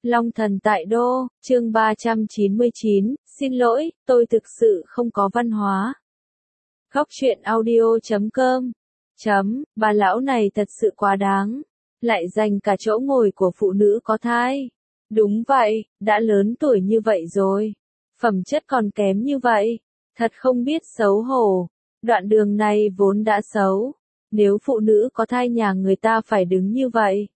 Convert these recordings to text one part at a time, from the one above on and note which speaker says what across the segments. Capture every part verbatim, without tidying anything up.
Speaker 1: Long thần tại đô, chương ba trăm chín mươi chín, xin lỗi, tôi thực sự không có văn hóa. Góc truyện audio chấm com chấm, bà lão này thật sự quá đáng, lại giành cả chỗ ngồi của phụ nữ có thai. Đúng vậy, đã lớn tuổi như vậy rồi, phẩm chất còn kém như vậy, thật không biết xấu hổ. Đoạn đường này vốn đã xấu, nếu phụ nữ có thai nhà người ta phải đứng như vậy.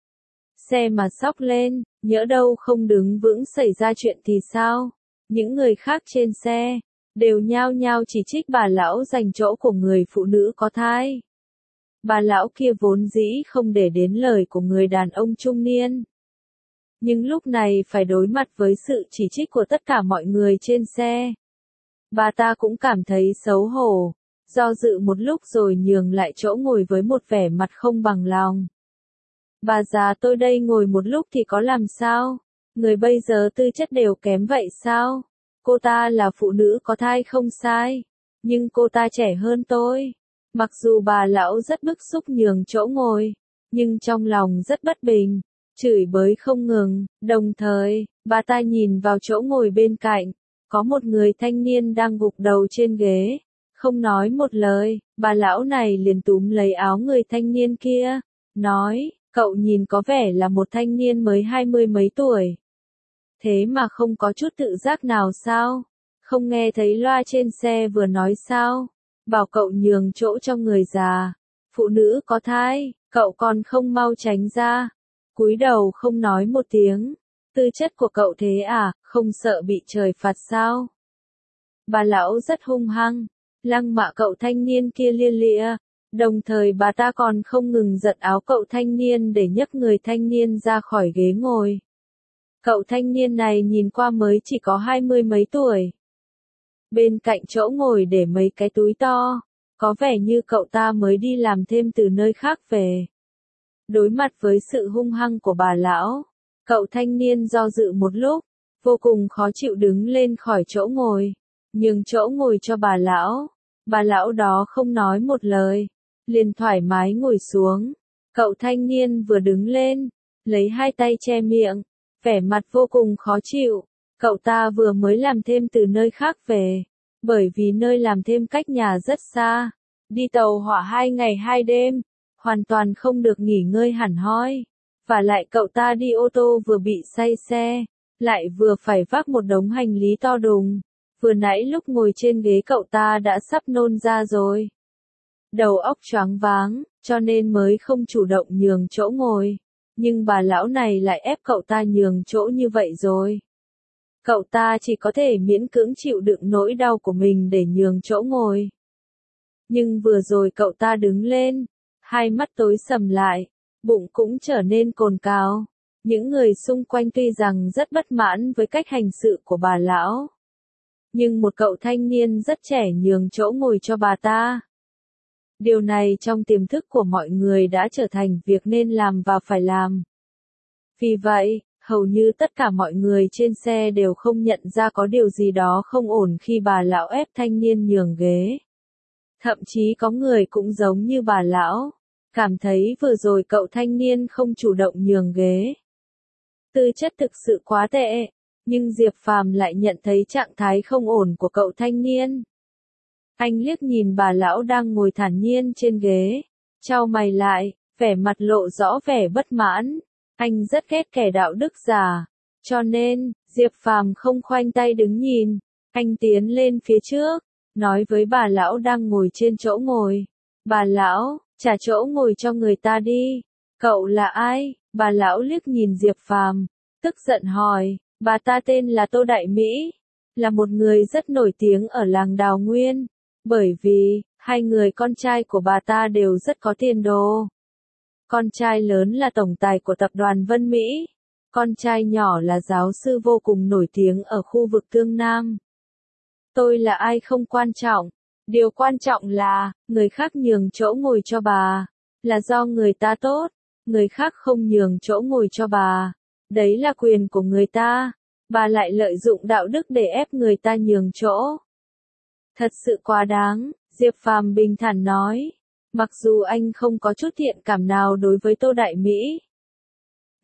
Speaker 1: Xe mà xóc lên, nhỡ đâu không đứng vững xảy ra chuyện thì sao? Những người khác trên xe, đều nhao nhao chỉ trích bà lão giành chỗ của người phụ nữ có thai. Bà lão kia vốn dĩ không để đến lời của người đàn ông trung niên. Nhưng lúc này phải đối mặt với sự chỉ trích của tất cả mọi người trên xe. Bà ta cũng cảm thấy xấu hổ, do dự một lúc rồi nhường lại chỗ ngồi với một vẻ mặt không bằng lòng. Bà già tôi đây ngồi một lúc thì có làm sao? Người bây giờ tư chất đều kém vậy sao? Cô ta là phụ nữ có thai không sai, nhưng cô ta trẻ hơn tôi. Mặc dù bà lão rất bức xúc nhường chỗ ngồi, nhưng trong lòng rất bất bình, chửi bới không ngừng. Đồng thời, bà ta nhìn vào chỗ ngồi bên cạnh, có một người thanh niên đang gục đầu trên ghế, không nói một lời. Bà lão này liền túm lấy áo người thanh niên kia, nói: cậu nhìn có vẻ là một thanh niên mới hai mươi mấy tuổi. Thế mà không có chút tự giác nào sao? Không nghe thấy loa trên xe vừa nói sao? Bảo cậu nhường chỗ cho người già, phụ nữ có thai, cậu còn không mau tránh ra. Cúi đầu không nói một tiếng. Tư chất của cậu thế à, không sợ bị trời phạt sao? Bà lão rất hung hăng, lăng mạ cậu thanh niên kia lia lịa. Đồng thời bà ta còn không ngừng giật áo cậu thanh niên để nhấc người thanh niên ra khỏi ghế ngồi. Cậu thanh niên này nhìn qua mới chỉ có hai mươi mấy tuổi. Bên cạnh chỗ ngồi để mấy cái túi to, có vẻ như cậu ta mới đi làm thêm từ nơi khác về. Đối mặt với sự hung hăng của bà lão, cậu thanh niên do dự một lúc, vô cùng khó chịu đứng lên khỏi chỗ ngồi, nhường chỗ ngồi cho bà lão. Bà lão đó không nói một lời, liền thoải mái ngồi xuống. Cậu thanh niên vừa đứng lên, lấy hai tay che miệng, vẻ mặt vô cùng khó chịu. Cậu ta vừa mới làm thêm từ nơi khác về, bởi vì nơi làm thêm cách nhà rất xa, đi tàu hỏa hai ngày hai đêm, hoàn toàn không được nghỉ ngơi hẳn hoi. Và lại cậu ta đi ô tô vừa bị say xe, lại vừa phải vác một đống hành lý to đùng. Vừa nãy lúc ngồi trên ghế cậu ta đã sắp nôn ra rồi. Đầu óc choáng váng, cho nên mới không chủ động nhường chỗ ngồi. Nhưng bà lão này lại ép cậu ta nhường chỗ như vậy rồi. Cậu ta chỉ có thể miễn cưỡng chịu đựng nỗi đau của mình để nhường chỗ ngồi. Nhưng vừa rồi cậu ta đứng lên, hai mắt tối sầm lại, bụng cũng trở nên cồn cào. Những người xung quanh tuy rằng rất bất mãn với cách hành sự của bà lão, nhưng một cậu thanh niên rất trẻ nhường chỗ ngồi cho bà ta. Điều này trong tiềm thức của mọi người đã trở thành việc nên làm và phải làm. Vì vậy, hầu như tất cả mọi người trên xe đều không nhận ra có điều gì đó không ổn khi bà lão ép thanh niên nhường ghế. Thậm chí có người cũng giống như bà lão, cảm thấy vừa rồi cậu thanh niên không chủ động nhường ghế. Tư chất thực sự quá tệ, nhưng Diệp Phàm lại nhận thấy trạng thái không ổn của cậu thanh niên. Anh liếc nhìn bà lão đang ngồi thản nhiên trên ghế, chau mày lại, vẻ mặt lộ rõ vẻ bất mãn. Anh rất ghét kẻ đạo đức giả, cho nên, Diệp Phàm không khoanh tay đứng nhìn. Anh tiến lên phía trước, nói với bà lão đang ngồi trên chỗ ngồi: bà lão, trả chỗ ngồi cho người ta đi. Cậu là ai? Bà lão liếc nhìn Diệp Phàm, tức giận hỏi. Bà ta tên là Tô Đại Mỹ, là một người rất nổi tiếng ở làng Đào Nguyên, bởi vì hai người con trai của bà ta đều rất có tiền đồ. Con trai lớn là tổng tài của tập đoàn Vân Mỹ, con trai nhỏ là giáo sư vô cùng nổi tiếng ở khu vực Tương Nam. Tôi là ai không quan trọng, điều quan trọng là, người khác nhường chỗ ngồi cho bà, là do người ta tốt, người khác không nhường chỗ ngồi cho bà, đấy là quyền của người ta, bà lại lợi dụng đạo đức để ép người ta nhường chỗ. Thật sự quá đáng, Diệp Phàm bình thản nói. Mặc dù anh không có chút thiện cảm nào đối với Tô Đại Mỹ,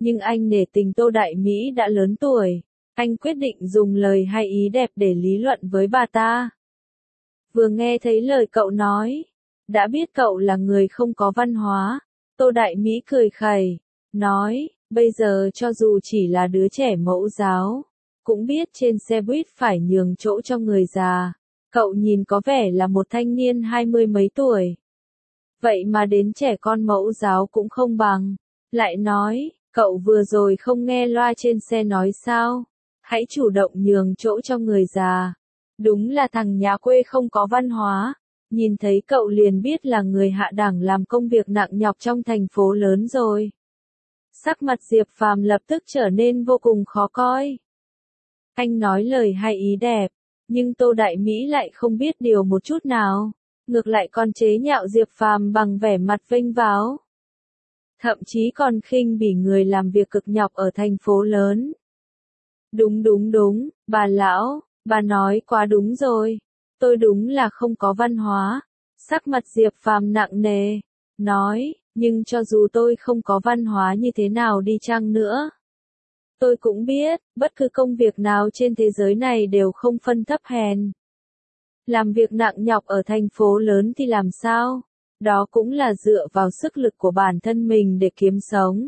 Speaker 1: Nhưng anh nể tình Tô Đại Mỹ đã lớn tuổi, anh quyết định dùng lời hay ý đẹp để lý luận với bà ta. Vừa nghe thấy lời cậu nói, đã biết cậu là người không có văn hóa, Tô Đại Mỹ cười khẩy, nói, bây giờ cho dù chỉ là đứa trẻ mẫu giáo, cũng biết trên xe buýt phải nhường chỗ cho người già. Cậu nhìn có vẻ là một thanh niên hai mươi mấy tuổi. Vậy mà đến trẻ con mẫu giáo cũng không bằng. Lại nói, cậu vừa rồi không nghe loa trên xe nói sao? Hãy chủ động nhường chỗ cho người già. Đúng là thằng nhà quê không có văn hóa. Nhìn thấy cậu liền biết là người hạ đẳng làm công việc nặng nhọc trong thành phố lớn rồi. Sắc mặt Diệp Phàm lập tức trở nên vô cùng khó coi. Anh nói lời hay ý đẹp, nhưng Tô Đại Mỹ lại không biết điều một chút nào, ngược lại còn chế nhạo Diệp Phàm bằng vẻ mặt vênh váo. Thậm chí còn khinh bỉ người làm việc cực nhọc ở thành phố lớn. Đúng đúng đúng, bà lão, bà nói quá đúng rồi, tôi đúng là không có văn hóa. Sắc mặt Diệp Phàm nặng nề, nói, nhưng cho dù tôi không có văn hóa như thế nào đi chăng nữa, tôi cũng biết, bất cứ công việc nào trên thế giới này đều không phân thấp hèn. Làm việc nặng nhọc ở thành phố lớn thì làm sao? Đó cũng là dựa vào sức lực của bản thân mình để kiếm sống.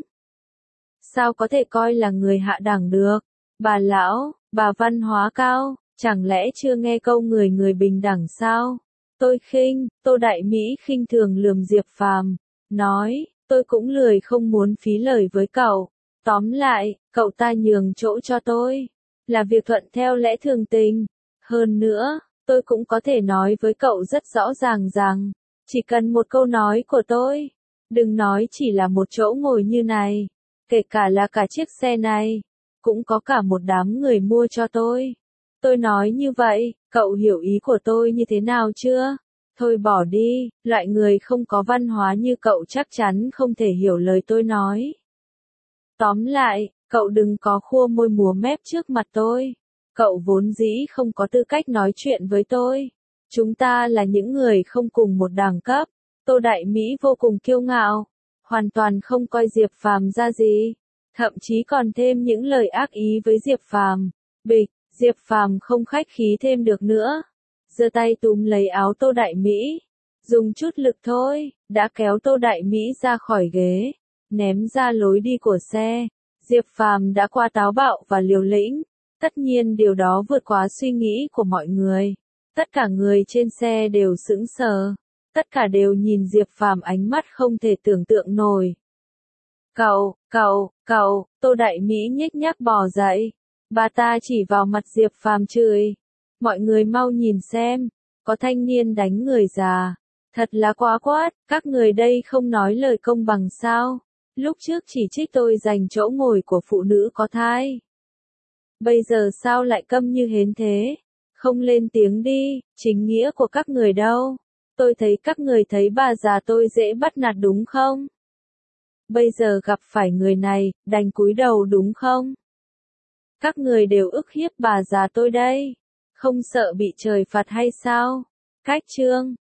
Speaker 1: Sao có thể coi là người hạ đẳng được? Bà lão, bà văn hóa cao, chẳng lẽ chưa nghe câu người người bình đẳng sao? Tôi khinh, Tô Đại Mỹ khinh thường lườm Diệp Phàm, nói, tôi cũng lười không muốn phí lời với cậu. Tóm lại, cậu ta nhường chỗ cho tôi, là việc thuận theo lẽ thường tình. Hơn nữa, tôi cũng có thể nói với cậu rất rõ ràng rằng, chỉ cần một câu nói của tôi, đừng nói chỉ là một chỗ ngồi như này, kể cả là cả chiếc xe này, cũng có cả một đám người mua cho tôi. Tôi nói như vậy, cậu hiểu ý của tôi như thế nào chưa? Thôi bỏ đi, loại người không có văn hóa như cậu chắc chắn không thể hiểu lời tôi nói. Tóm lại, cậu đừng có khua môi múa mép trước mặt tôi. Cậu vốn dĩ không có tư cách nói chuyện với tôi. Chúng ta là những người không cùng một đẳng cấp. Tô Đại Mỹ vô cùng kiêu ngạo, hoàn toàn không coi Diệp Phàm ra gì, thậm chí còn thêm những lời ác ý với Diệp Phàm. Bịch, Diệp Phàm không khách khí thêm được nữa, giơ tay túm lấy áo Tô Đại Mỹ, dùng chút lực thôi, đã kéo Tô Đại Mỹ ra khỏi ghế, ném ra lối đi của xe. Diệp Phàm đã qua táo bạo và liều lĩnh, tất nhiên điều đó vượt quá suy nghĩ của mọi người. Tất cả người trên xe đều sững sờ, tất cả đều nhìn Diệp Phàm ánh mắt không thể tưởng tượng nổi. Cậu, cậu, cậu, Tô Đại Mỹ nhếch nhác bò dậy, bà ta chỉ vào mặt Diệp Phàm chửi. Mọi người mau nhìn xem, có thanh niên đánh người già, thật là quá quát, các người đây không nói lời công bằng sao? Lúc trước chỉ trích tôi giành chỗ ngồi của phụ nữ có thai. Bây giờ sao lại câm như hến thế? Không lên tiếng đi, chính nghĩa của các người đâu? Tôi thấy các người thấy bà già tôi dễ bắt nạt đúng không? Bây giờ gặp phải người này, đành cúi đầu đúng không? Các người đều ức hiếp bà già tôi đây, không sợ bị trời phạt hay sao? Cách chương